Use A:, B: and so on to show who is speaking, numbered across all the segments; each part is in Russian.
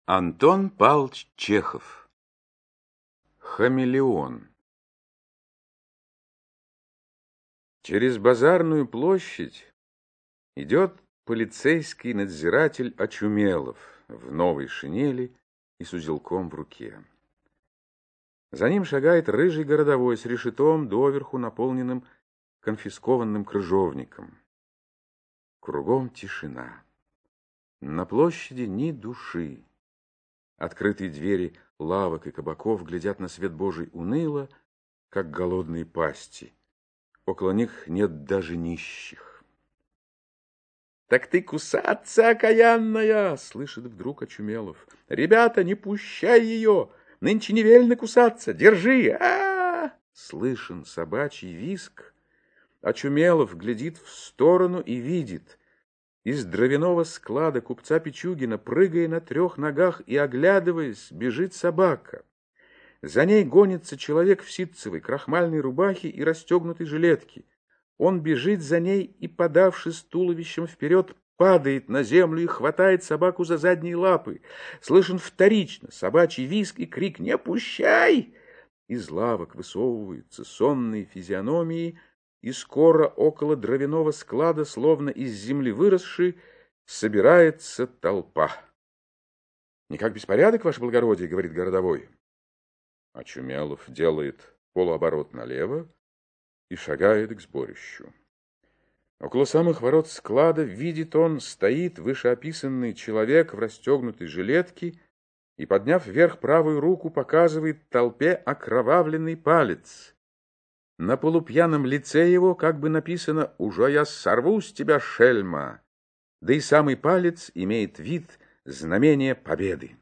A: Антон Павлович Чехов. Хамелеон. Через базарную площадь идет полицейский надзиратель Очумелов в новой шинели и с узелком в руке. За ним шагает рыжий городовой с решетом, доверху наполненным конфискованным крыжовником. Кругом тишина. На площади ни души. Открытые двери лавок и кабаков глядят на свет Божий уныло, как голодные пасти. Около них нет даже нищих. «Так ты кусаться, окаянная!» — слышит вдруг Очумелов. «Ребята, не пущай ее! Нынче не велено кусаться! Держи! А-а-а!» Слышен собачий визг. Очумелов глядит в сторону и видит. Из дровяного склада купца Пичугина, прыгая на 3 ногах и оглядываясь, бежит собака. За ней гонится человек в ситцевой крахмальной рубахе и расстегнутой жилетке. Он бежит за ней и, подавшись туловищем вперед, падает на землю и хватает собаку за задние лапы. Слышен вторично собачий визг и крик «Не пущай!». Из лавок высовываются сонные физиономии, и скоро около дровяного склада, словно из земли выросшей, собирается толпа. — Никак беспорядок, ваше благородие, — говорит городовой. Очумелов делает полуоборот налево и шагает к сборищу. Около самых ворот склада, видит он, стоит вышеописанный человек в расстегнутой жилетке и, подняв вверх правую руку, показывает толпе окровавленный палец. На полупьяном лице его как бы написано «Уже я сорву с тебя, шельма!», да и самый палец имеет вид знамения победы.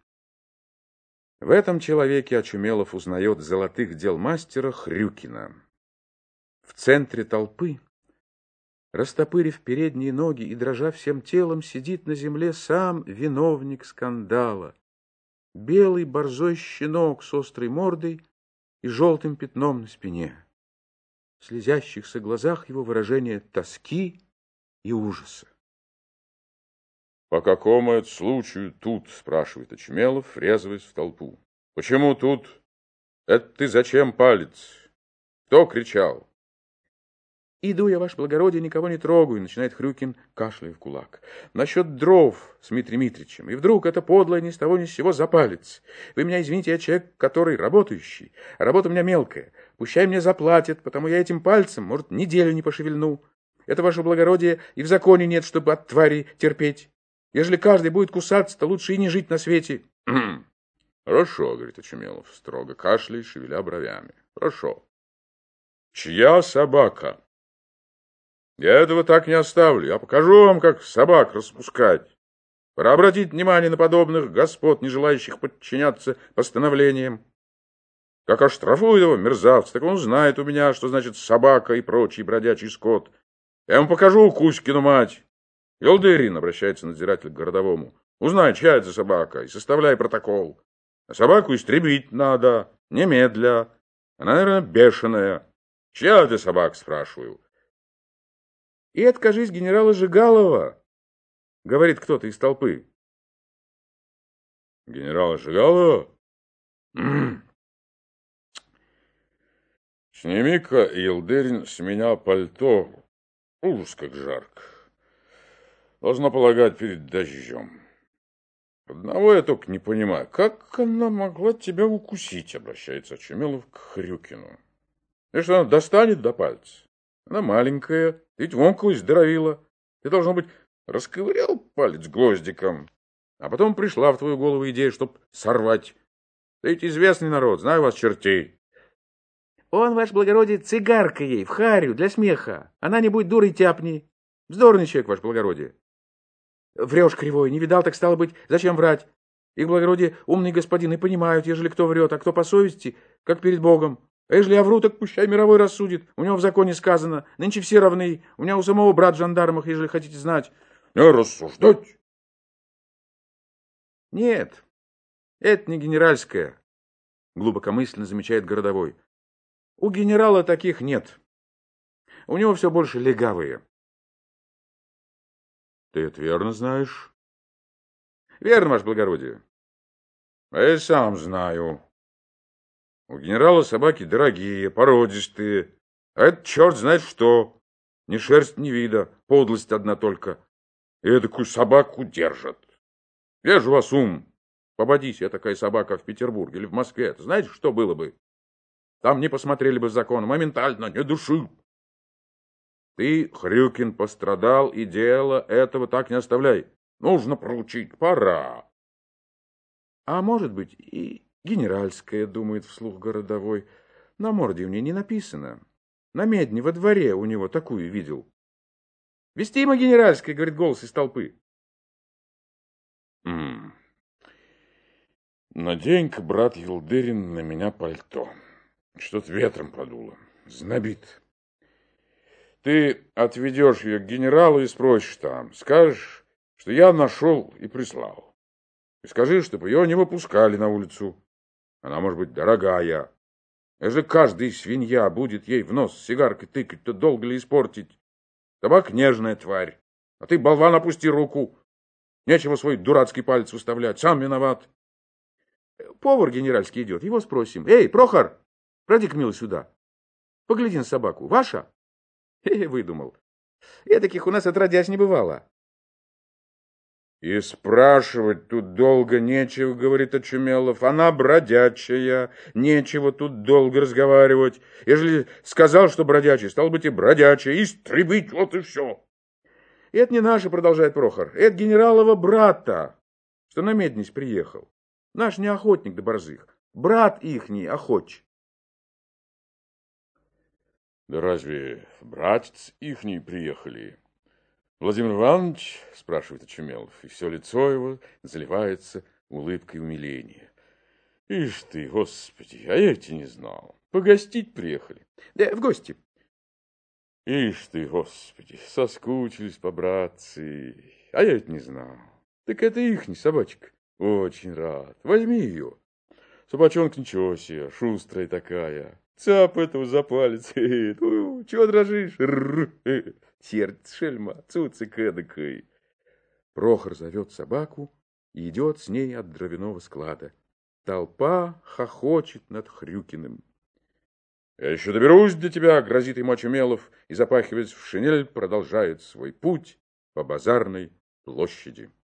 A: В этом человеке Очумелов узнает золотых дел мастера Хрюкина. В центре толпы, растопырив передние ноги и дрожа всем телом, сидит на земле сам виновник скандала. Белый борзой щенок с острой мордой и желтым пятном на спине. В слезящихся глазах его выражение тоски и ужаса. — По какому это случаю тут? — спрашивает Очумелов, врезываясь в толпу. — Почему тут? Это ты зачем палец? Кто кричал? — Иду я, ваше благородие, никого не трогаю, — начинает Хрюкин, кашляя в кулак. — Насчет дров с Дмитрием Митричем. И вдруг это подлое ни с того ни с сего за палец. Вы меня извините, я человек, который работающий. А работа у меня мелкая. Пущай мне заплатят, потому я этим пальцем, может, неделю не пошевельну. Это, ваше благородие, и в законе нет, чтобы от твари терпеть. Ежели каждый будет кусаться, то лучше и не жить на свете. — Хорошо, — говорит Очумелов, строго кашляя и шевеля бровями. — Хорошо. — Чья собака? — Я этого так не оставлю. Я покажу вам, как собак распускать. Пора обратить внимание на подобных господ, не желающих подчиняться постановлениям. Как оштрафуют его, мерзавца, так он знает у меня, что значит собака и прочий бродячий скот. Я ему покажу Кузькину мать. Елдырин, — обращается надзиратель к городовому, — узнай, чья это собака, и составляй протокол. А собаку истребить надо, немедля. Она, наверное, бешеная. Чья это собака, спрашиваю? — И это, кажись, генерала Жигалова, — говорит кто-то из толпы. — Генерала Жигалова? Сними-ка, Елдырин, с меня пальто. Ужас, как жарко. Должна полагать, перед дождем. Одного я только не понимаю. Как она могла тебя укусить, обращается Очумелов к Хрюкину. И что, она достанет до пальца? Она маленькая, ты ведь вонку здоровила. Ты, должно быть, расковырял палец гвоздиком, а потом пришла в твою голову идея, чтоб сорвать. Ты ведь известный народ, знаю вас чертей. Он, ваше благородие, цигарка ей, в харю, для смеха. Она не будет дурой тяпни. Вздорный человек, ваше благородие. Врешь кривой, не видал, так стало быть, зачем врать? Их благородие умный господин и понимают, ежели кто врет, а кто по совести, как перед Богом. А ежели я вру, так пущай мировой рассудит. У него в законе сказано, нынче все равны. У меня у самого брат в жандармах, ежели хотите знать. Не рассуждать. Нет, это не генеральская, глубокомысленно замечает городовой. У генерала таких нет. У него все больше легавые. Ты это верно знаешь? Верно, ваше благородие. А я сам знаю. У генерала собаки дорогие, породистые. А это черт знает что. Ни шерсть, ни вида, подлость одна только. И эдакую собаку держат. Где же у вас ум? Попадись я такая собака в Петербурге или в Москве. Это знаете, что было бы? Там не посмотрели бы закон, моментально, не души. Ты, Хрюкин, пострадал, и дело этого так не оставляй. Нужно проучить, пора. А может быть, и генеральская, думает вслух городовой. На морде мне не написано. На медне во дворе у него такую видел. Вестима генеральская, говорит голос из толпы. Надень-ка, брат Елдырин, на меня пальто. Что-то ветром подуло. Знобит. Ты отведешь ее к генералу и спросишь там. Скажешь, что я нашел и прислал. И скажи, чтобы ее не выпускали на улицу. Она может быть дорогая. Если каждая свинья будет ей в нос сигаркой тыкать, то долго ли испортить? Табак нежная тварь. А ты, болван, опусти руку. Нечего свой дурацкий палец выставлять. Сам виноват. Повар генеральский идет. Его спросим. Эй, Прохор, пройди-ка, милый, сюда. Погляди на собаку. Ваша? Выдумал. Таких у нас отродясь не бывало. И спрашивать тут долго нечего, говорит Очумелов. Она бродячая, нечего тут долго разговаривать. Ежели сказал, что бродячий, стал быть и бродячий, истребить, вот и все. Это не наше, продолжает Прохор, это генералова брата, что на меднись приехал. Наш не охотник до борзых, брат ихний охотч. Да разве братец ихний приехали? Владимир Иванович, спрашивает Очумелов, и все лицо его заливается улыбкой умиления. Ишь ты, господи, а я тебя не знал. Погостить приехали? Да, в гости. Ишь ты, господи, соскучились по братцы, а я это не знал. Так это ихний собачка. Очень рад. Возьми ее. Собачонка ничего себе, шустрая такая. Цап этого за палец. Чего дрожишь? Сердце шельма, цуцик эдакой. Прохор зовет собаку и идет с ней от дровяного склада. Толпа хохочет над Хрюкиным. Я еще доберусь до тебя, грозит ему Очумелов, и, запахиваясь в шинель, продолжает свой путь по базарной площади.